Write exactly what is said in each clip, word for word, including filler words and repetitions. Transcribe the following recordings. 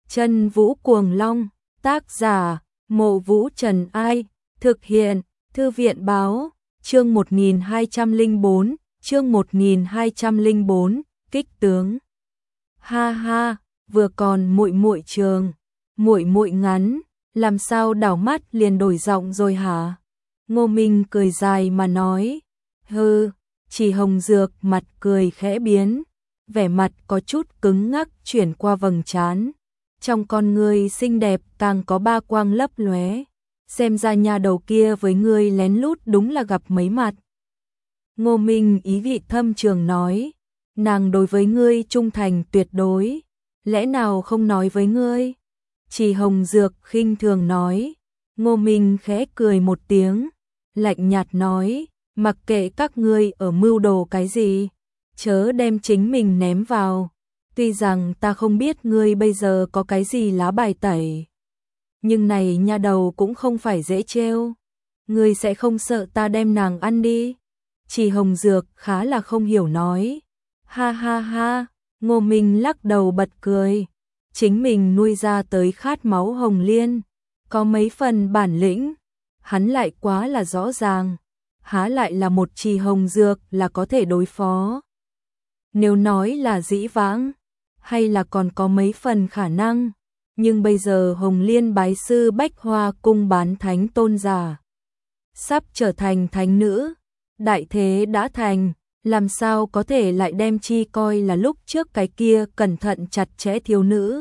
Chân Vũ Cuồng Long, tác giả, Mộ Vũ Trần Ai, thực hiện, Thư viện Báo, chương một nghìn hai trăm lẻ bốn, chương một nghìn hai trăm lẻ bốn, kích tướng. Ha ha, vừa còn muội muội trường, muội muội ngắn, làm sao đảo mắt liền đổi giọng rồi hả? Ngô Minh cười dài mà nói, hừ, Chỉ Hồng Dược mặt cười khẽ biến, vẻ mặt có chút cứng ngắc chuyển qua vầng trán. Trong con ngươi xinh đẹp càng có ba quang lấp lóe, xem ra nhà đầu kia với ngươi lén lút đúng là gặp mấy mặt. Ngô Minh ý vị thâm trường nói, nàng đối với ngươi trung thành tuyệt đối, lẽ nào không nói với ngươi? Chỉ Hồng Dược khinh thường nói. Ngô Minh khẽ cười một tiếng, lạnh nhạt nói, mặc kệ các ngươi ở mưu đồ cái gì, chớ đem chính mình ném vào. Tuy rằng ta không biết ngươi bây giờ có cái gì lá bài tẩy, nhưng này nha đầu cũng không phải dễ trêu. Ngươi sẽ không sợ ta đem nàng ăn đi? Chỉ Hồng Dược khá là không hiểu nói. Ha ha ha, Ngô Minh lắc đầu bật cười. Chính mình nuôi ra tới khát máu hồng liên, có mấy phần bản lĩnh, hắn lại quá là rõ ràng, há lại là một Chỉ Hồng Dược là có thể đối phó. Nếu nói là dĩ vãng, hay là còn có mấy phần khả năng, nhưng bây giờ Hồng Liên bái sư Bách Hoa cung bán thánh tôn giả, sắp trở thành thánh nữ, đại thế đã thành, làm sao có thể lại đem chi coi là lúc trước cái kia cẩn thận chặt chẽ thiếu nữ.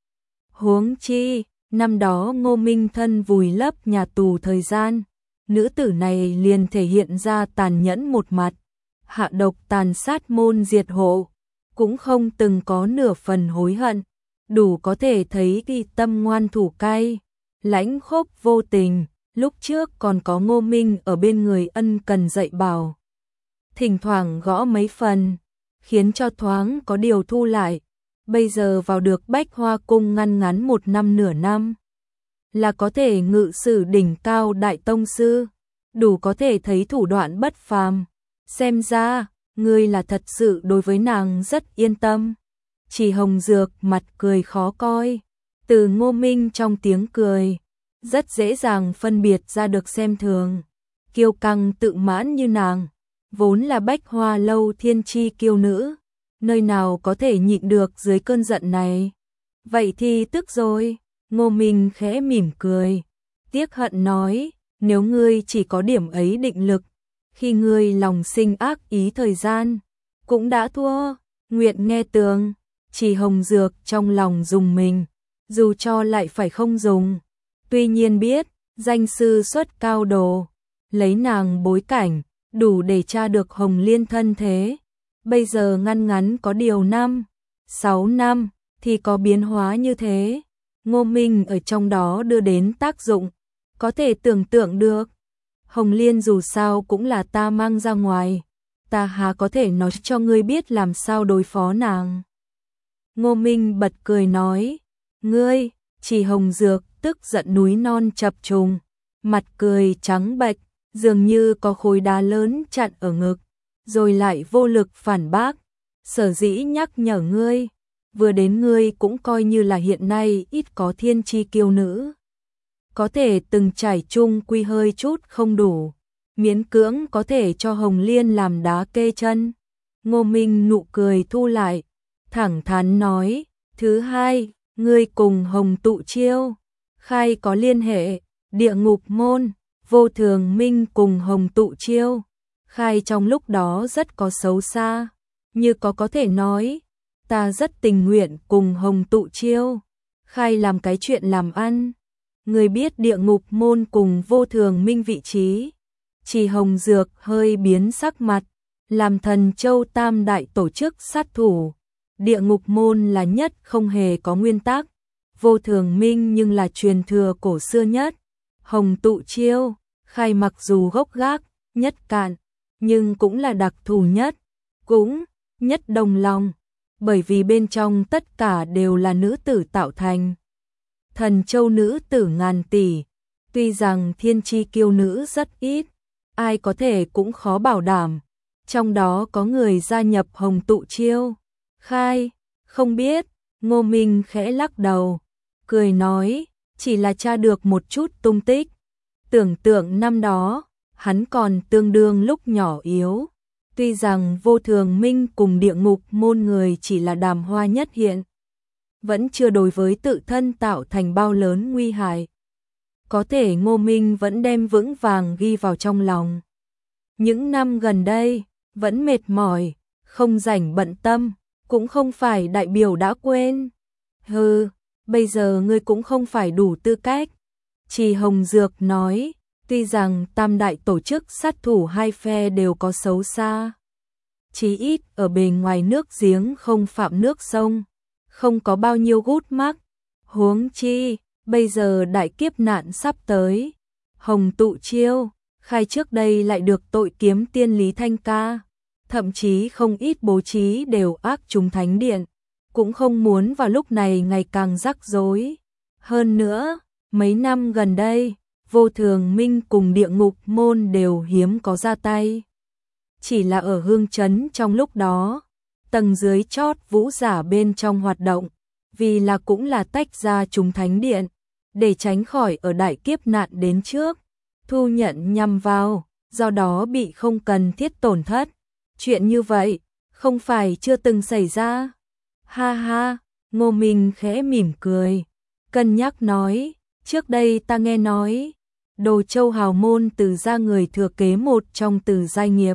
Huống chi, năm đó Ngô Minh thân vùi lấp nhà tù thời gian, nữ tử này liền thể hiện ra tàn nhẫn một mặt, hạ độc tàn sát môn diệt hộ, cũng không từng có nửa phần hối hận, đủ có thể thấy cái tâm ngoan thủ cay, lãnh khốc vô tình, lúc trước còn có Ngô Minh ở bên người ân cần dạy bảo. Thỉnh thoảng gõ mấy phần, khiến cho thoáng có điều thu lại, bây giờ vào được Bách Hoa cung ngăn ngắn một năm nửa năm, là có thể ngự sử đỉnh cao đại tông sư, đủ có thể thấy thủ đoạn bất phàm. Xem ra, ngươi là thật sự đối với nàng rất yên tâm. Chỉ Hồng Dược mặt cười khó coi, từ Ngô Minh trong tiếng cười, rất dễ dàng phân biệt ra được xem thường. Kiêu căng tự mãn như nàng, vốn là Bách Hoa lâu thiên chi kiêu nữ, nơi nào có thể nhịn được dưới cơn giận này. Vậy thì tức rồi. Ngô Minh khẽ mỉm cười, tiếc hận nói, nếu ngươi chỉ có điểm ấy định lực, khi ngươi lòng sinh ác ý thời gian, cũng đã thua. Nguyện nghe tường. Chỉ Hồng Dược trong lòng dùng mình, dù cho lại phải không dùng. Tuy nhiên biết, danh sư xuất cao đồ, lấy nàng bối cảnh, đủ để tra được Hồng Liên thân thế. Bây giờ ngăn ngắn có điều năm, sáu năm, thì có biến hóa như thế. Ngô Minh ở trong đó đưa đến tác dụng, có thể tưởng tượng được. Hồng Liên dù sao cũng là ta mang ra ngoài, ta há có thể nói cho ngươi biết làm sao đối phó nàng. Ngô Minh bật cười nói, ngươi, Chỉ Hồng Dược tức giận núi non chập trùng, mặt cười trắng bệch, dường như có khối đá lớn chặn ở ngực, rồi lại vô lực phản bác, sở dĩ nhắc nhở ngươi, vừa đến ngươi cũng coi như là hiện nay ít có thiên chi kiêu nữ, có thể từng trải chung quy hơi chút không đủ, miễn cưỡng có thể cho Hồng Liên làm đá kê chân. Ngô Minh nụ cười thu lại, thẳng thắn nói, thứ hai, ngươi cùng Hồng Tụ Chiêu, khai có liên hệ, địa ngục môn, Vô Thường Minh cùng Hồng Tụ Chiêu, khai trong lúc đó rất có xấu xa, như có có thể nói, ta rất tình nguyện cùng Hồng Tụ Chiêu, khai làm cái chuyện làm ăn. Người biết địa ngục môn cùng Vô Thường Minh vị trí. Chỉ Hồng Dược hơi biến sắc mặt, làm Thần Châu Tam Đại tổ chức sát thủ. Địa ngục môn là nhất không hề có nguyên tắc, Vô Thường Minh nhưng là truyền thừa cổ xưa nhất. Hồng Tụ Chiêu, khai mặc dù gốc gác, nhất cạn, nhưng cũng là đặc thù nhất, cũng nhất đồng lòng, bởi vì bên trong tất cả đều là nữ tử tạo thành. Thần Châu nữ tử ngàn tỷ, tuy rằng thiên chi kiêu nữ rất ít, ai có thể cũng khó bảo đảm, trong đó có người gia nhập Hồng Tụ Chiêu. Khai, không biết. Ngô Minh khẽ lắc đầu, cười nói, chỉ là tra được một chút tung tích. Tưởng tượng năm đó, hắn còn tương đương lúc nhỏ yếu. Tuy rằng Vô Thường Minh cùng địa ngục môn người chỉ là đàm hoa nhất hiện, vẫn chưa đối với tự thân tạo thành bao lớn nguy hại. Có thể Ngô Minh vẫn đem vững vàng ghi vào trong lòng. Những năm gần đây, vẫn mệt mỏi, không rảnh bận tâm, cũng không phải đại biểu đã quên. Hừ, bây giờ ngươi cũng không phải đủ tư cách. Trì Hồng Dược nói, tuy rằng tam đại tổ chức sát thủ hai phe đều có xấu xa, chí ít ở bề ngoài nước giếng không phạm nước sông, không có bao nhiêu gút mắc. Huống chi, bây giờ đại kiếp nạn sắp tới, Hồng Tụ Chiêu, khai trước đây lại được tội kiếm tiên Lý Thanh Ca, thậm chí không ít bố trí đều ác trùng thánh điện, cũng không muốn vào lúc này ngày càng rắc rối. Hơn nữa, mấy năm gần đây, Vô Thường Minh cùng địa ngục môn đều hiếm có ra tay. Chỉ là ở hương trấn trong lúc đó, tầng dưới chót vũ giả bên trong hoạt động, vì là cũng là tách ra chúng thánh điện, để tránh khỏi ở đại kiếp nạn đến trước, thu nhận nhằm vào, do đó bị không cần thiết tổn thất. Chuyện như vậy, không phải chưa từng xảy ra. Ha ha, Ngô Minh khẽ mỉm cười, cân nhắc nói, trước đây ta nghe nói, Đồ Châu hào môn từ gia người thừa kế một trong từ giai nghiệp.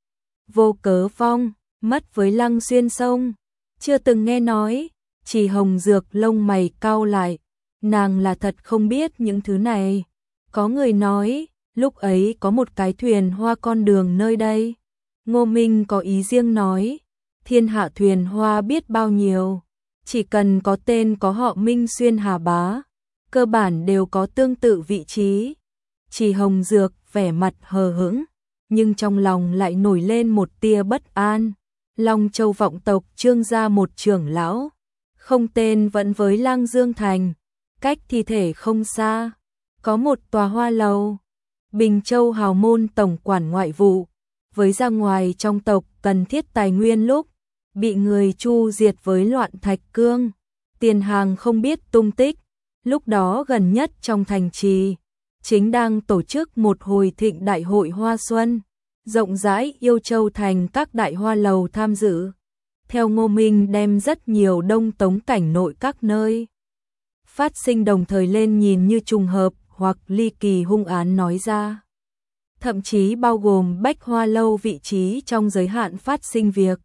Vô Cớ Phong, mất với Lăng Xuyên Sông, chưa từng nghe nói. Trì Hồng Dược lông mày cau lại, nàng là thật không biết những thứ này. Có người nói, lúc ấy có một cái thuyền hoa con đường nơi đây. Ngô Minh có ý riêng nói, thiên hạ thuyền hoa biết bao nhiêu, chỉ cần có tên có họ Minh Xuyên Hà Bá, cơ bản đều có tương tự vị trí. Trì Hồng Dược vẻ mặt hờ hững, nhưng trong lòng lại nổi lên một tia bất an. Long Châu vọng tộc Trương gia một trưởng lão, không tên vẫn với Lang Dương Thành, cách thi thể không xa, có một tòa hoa lầu. Bình Châu hào môn tổng quản ngoại vụ, với ra ngoài trong tộc cần thiết tài nguyên lúc, bị người chu diệt với loạn thạch cương, tiền hàng không biết tung tích. Lúc đó gần nhất trong thành trì, chính đang tổ chức một hồi thịnh đại hội hoa xuân, rộng rãi yêu châu thành các đại hoa lầu tham dự. Theo Ngô Minh đem rất nhiều đông tống cảnh nội các nơi phát sinh đồng thời lên nhìn như trùng hợp hoặc ly kỳ hung án nói ra. Thậm chí bao gồm bách hoa lâu vị trí trong giới hạn phát sinh việc.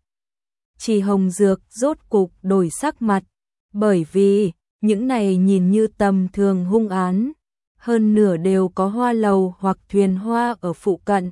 Trì Hồng Dược rốt cục đổi sắc mặt, bởi vì những này nhìn như tầm thường hung án, hơn nửa đều có hoa lầu hoặc thuyền hoa ở phụ cận.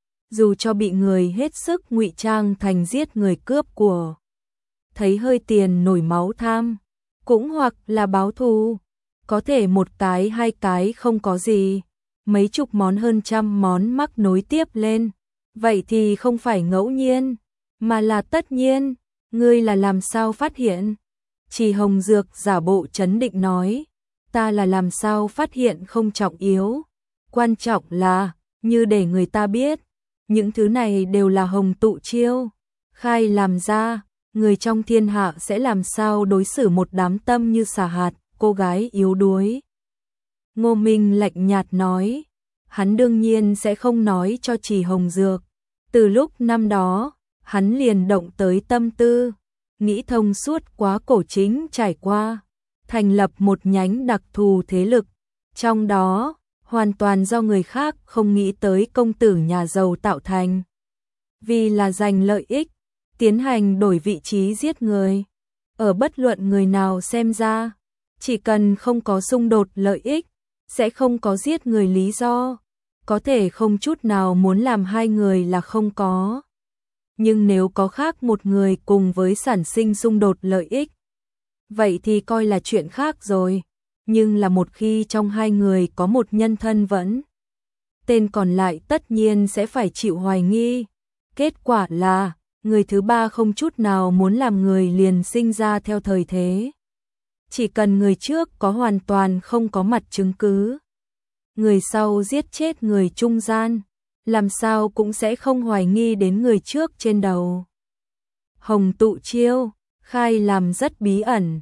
Dù cho bị người hết sức ngụy trang thành giết người cướp của, thấy hơi tiền nổi máu tham, cũng hoặc là báo thù, có thể một cái hai cái không có gì, mấy chục món hơn trăm món mắc nối tiếp lên, vậy thì không phải ngẫu nhiên, mà là tất nhiên. Ngươi là làm sao phát hiện? Trì Hồng Dược giả bộ trấn định nói, ta là làm sao phát hiện không trọng yếu, quan trọng là, như để người ta biết, những thứ này đều là Hồng Tụ Chiêu khai làm ra, người trong thiên hạ sẽ làm sao đối xử một đám tâm như xà hạt, cô gái yếu đuối. Ngô Minh lạnh nhạt nói, hắn đương nhiên sẽ không nói cho Trì Hồng Dược. Từ lúc năm đó, hắn liền động tới tâm tư, nghĩ thông suốt quá cổ chính trải qua, thành lập một nhánh đặc thù thế lực, trong đó, hoàn toàn do người khác không nghĩ tới công tử nhà giàu tạo thành. Vì là giành lợi ích, tiến hành đổi vị trí giết người. Ở bất luận người nào xem ra, chỉ cần không có xung đột lợi ích, sẽ không có giết người lý do, có thể không chút nào muốn làm hai người là không có. Nhưng nếu có khác một người cùng với sản sinh xung đột lợi ích, vậy thì coi là chuyện khác rồi. Nhưng là một khi trong hai người có một nhân thân vẫn, tên còn lại tất nhiên sẽ phải chịu hoài nghi. Kết quả là, người thứ ba không chút nào muốn làm người liền sinh ra theo thời thế. Chỉ cần người trước có hoàn toàn không có mặt chứng cứ, người sau giết chết người trung gian, làm sao cũng sẽ không hoài nghi đến người trước trên đầu. Hồng Tụ Chiêu khai làm rất bí ẩn,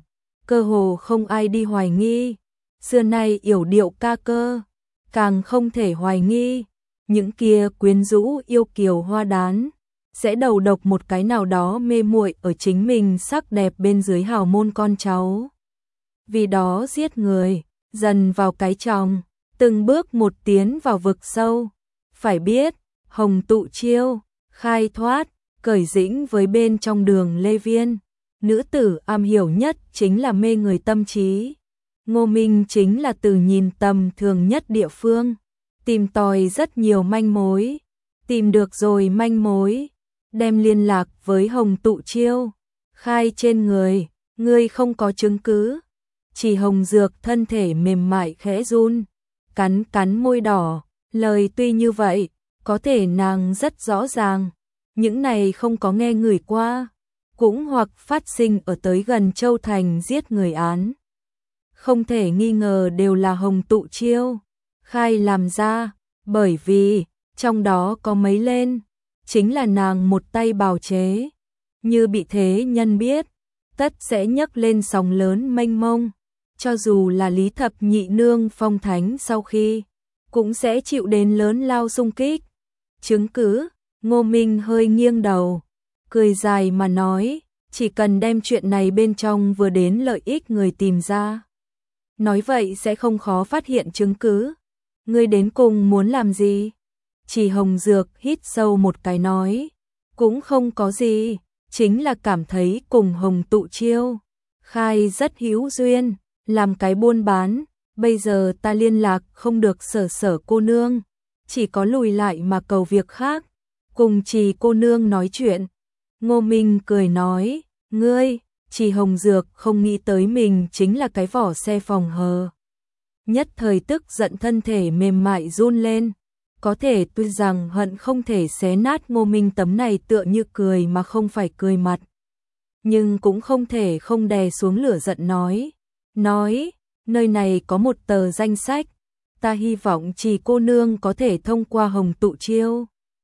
cơ hồ không ai đi hoài nghi. Xưa nay yểu điệu ca cơ, càng không thể hoài nghi. Những kia quyến rũ yêu kiều hoa đán, sẽ đầu độc một cái nào đó mê muội ở chính mình sắc đẹp bên dưới hào môn con cháu. Vì đó giết người, dần vào cái chồng, từng bước một tiến vào vực sâu. Phải biết, Hồng Tụ Chiêu, khai thoát, cởi dĩnh với bên trong Đường Lê Viên. Nữ tử am hiểu nhất chính là mê người tâm trí. Ngô Minh chính là từ nhìn tầm thường nhất địa phương, tìm tòi rất nhiều manh mối, tìm được rồi manh mối, đem liên lạc với Hồng Tụ Chiêu, khai trên người, ngươi không có chứng cứ. Chỉ Hồng Dược thân thể mềm mại khẽ run, cắn cắn môi đỏ, lời tuy như vậy, có thể nàng rất rõ ràng, những này không có nghe người qua, cũng hoặc phát sinh ở tới gần Châu Thành giết người án. Không thể nghi ngờ đều là Hồng Tụ Chiêu khai làm ra, bởi vì trong đó có mấy lên, chính là nàng một tay bào chế, như bị thế nhân biết, tất sẽ nhấc lên sóng lớn mênh mông, cho dù là Lý Thập Nhị Nương phong thánh sau khi, cũng sẽ chịu đến lớn lao xung kích. Chứng cứ, Ngô Minh hơi nghiêng đầu, cười dài mà nói, chỉ cần đem chuyện này bên trong vừa đến lợi ích người tìm ra. Nói vậy sẽ không khó phát hiện chứng cứ. Ngươi đến cùng muốn làm gì? Chỉ Hồng Dược hít sâu một cái nói, cũng không có gì, chính là cảm thấy cùng Hồng Tụ Chiêu khai rất hữu duyên, làm cái buôn bán, bây giờ ta liên lạc không được Sở Sở cô nương, chỉ có lùi lại mà cầu việc khác, cùng Trì cô nương nói chuyện. Ngô Minh cười nói, ngươi, Trì Hồng Dược không nghĩ tới mình chính là cái vỏ xe phòng hờ. Nhất thời tức giận thân thể mềm mại run lên, có thể tuy rằng hận không thể xé nát Ngô Minh tấm này tựa như cười mà không phải cười mặt. Nhưng cũng không thể không đè xuống lửa giận nói, nói, nơi này có một tờ danh sách, ta hy vọng Trì cô nương có thể thông qua Hồng Tụ Chiêu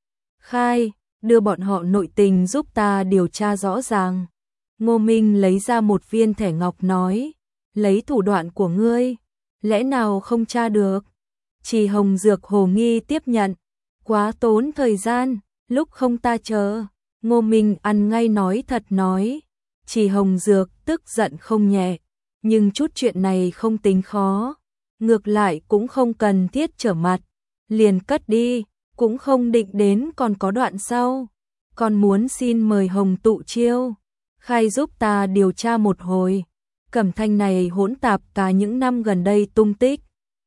khai, đưa bọn họ nội tình giúp ta điều tra rõ ràng. Ngô Minh lấy ra một viên thẻ ngọc nói, lấy thủ đoạn của ngươi, lẽ nào không tra được? Trì Hồng Dược hồ nghi tiếp nhận, quá tốn thời gian, lúc không ta chờ. Ngô Minh ăn ngay nói thật nói, Trì Hồng Dược tức giận không nhẹ, nhưng chút chuyện này không tính khó, ngược lại cũng không cần thiết trở mặt, liền cất đi, cũng không định đến còn có đoạn sau, còn muốn xin mời Hồng Tụ Chiêu khai giúp ta điều tra một hồi, Cẩm Thanh này hỗn tạp cả những năm gần đây tung tích.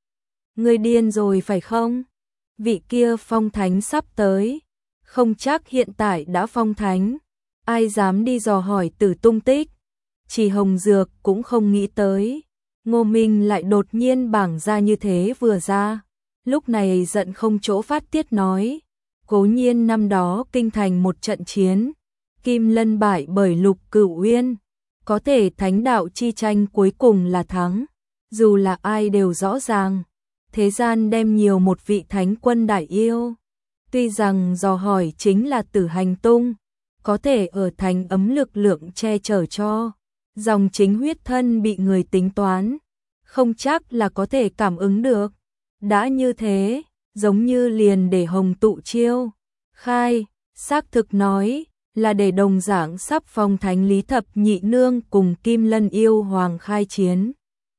Ngươi điên rồi phải không? Vị kia phong thánh sắp tới, không chắc hiện tại đã phong thánh, ai dám đi dò hỏi Tử tung tích. Chỉ Hồng Dược cũng không nghĩ tới, Ngô Minh lại đột nhiên bảng ra như thế vừa ra, lúc này giận không chỗ phát tiết nói, cố nhiên năm đó kinh thành một trận chiến, Kim Lân bại bởi Lục Cửu Uyên, có thể thánh đạo chi tranh cuối cùng là thắng, dù là ai đều rõ ràng, thế gian đem nhiều một vị thánh quân đại yêu, tuy rằng dò hỏi chính là Tử hành tung, có thể ở thành ấm lực lượng che chở cho, dòng chính huyết thân bị người tính toán, không chắc là có thể cảm ứng được, đã như thế, giống như liền để Hồng Tụ Chiêu khai, xác thực nói, là để đồng dạng sắp phong thánh Lý Thập Nhị Nương cùng Kim Lân yêu hoàng khai chiến.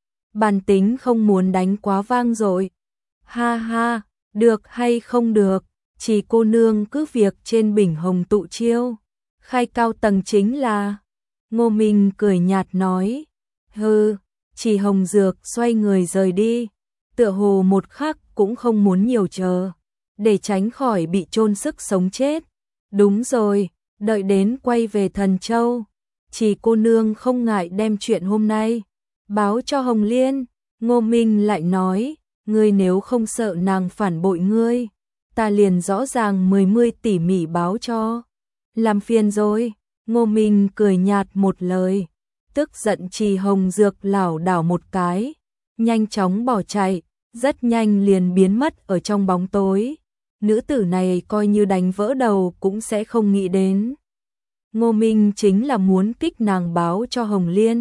Bản tính không muốn đánh quá vang dội. Ha ha, được hay không được, chỉ cô nương cứ việc trên bình Hồng Tụ Chiêu khai cao tầng chính là. Ngô Minh cười nhạt nói, hừ, chỉ Hồng Dược xoay người rời đi, tựa hồ một khắc cũng không muốn nhiều chờ, để tránh khỏi bị chôn sức sống chết. Đúng rồi, đợi đến quay về Thần Châu, chỉ cô nương không ngại đem chuyện hôm nay báo cho Hồng Liên. Ngô Minh lại nói, ngươi nếu không sợ nàng phản bội ngươi, ta liền rõ ràng mười mươi tỉ mỉ báo cho. Làm phiền rồi. Ngô Minh cười nhạt một lời, tức giận Trì Hồng Dược lảo đảo một cái, nhanh chóng bỏ chạy, rất nhanh liền biến mất ở trong bóng tối. Nữ tử này coi như đánh vỡ đầu cũng sẽ không nghĩ đến. Ngô Minh chính là muốn kích nàng báo cho Hồng Liên,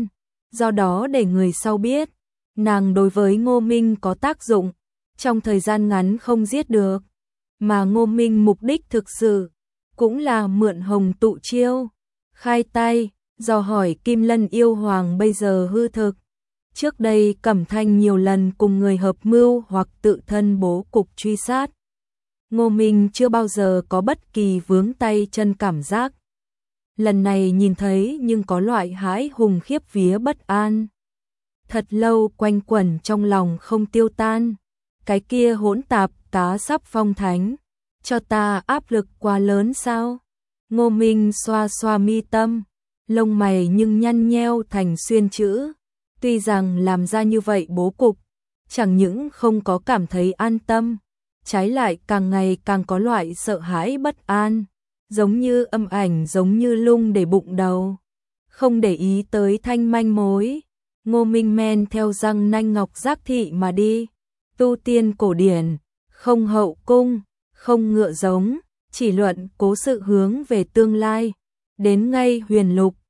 do đó để người sau biết, nàng đối với Ngô Minh có tác dụng, trong thời gian ngắn không giết được, mà Ngô Minh mục đích thực sự cũng là mượn hồng tụ chiêu, khai tay, dò hỏi Kim Lân yêu hoàng bây giờ hư thực. Trước đây Cẩm Thanh nhiều lần cùng người hợp mưu hoặc tự thân bố cục truy sát. Ngô Minh chưa bao giờ có bất kỳ vướng tay chân cảm giác. Lần này nhìn thấy nhưng có loại hãi hùng khiếp vía bất an. Thật lâu quanh quẩn trong lòng không tiêu tan. Cái kia hỗn tạp cá sắp phong thánh. Cho ta áp lực quá lớn sao? Ngô Minh xoa xoa mi tâm. Lông mày nhưng nhăn nheo thành xuyên chữ. Tuy rằng làm ra như vậy bố cục, chẳng những không có cảm thấy an tâm, trái lại càng ngày càng có loại sợ hãi bất an, giống như âm ảnh giống như lung để bụng đầu. Không để ý tới thanh manh mối, Ngô Minh men theo răng nanh ngọc giác thị mà đi. Tu tiên cổ điển, không hậu cung, không ngựa giống, chỉ luận cố sự hướng về tương lai. Đến ngay huyền lục,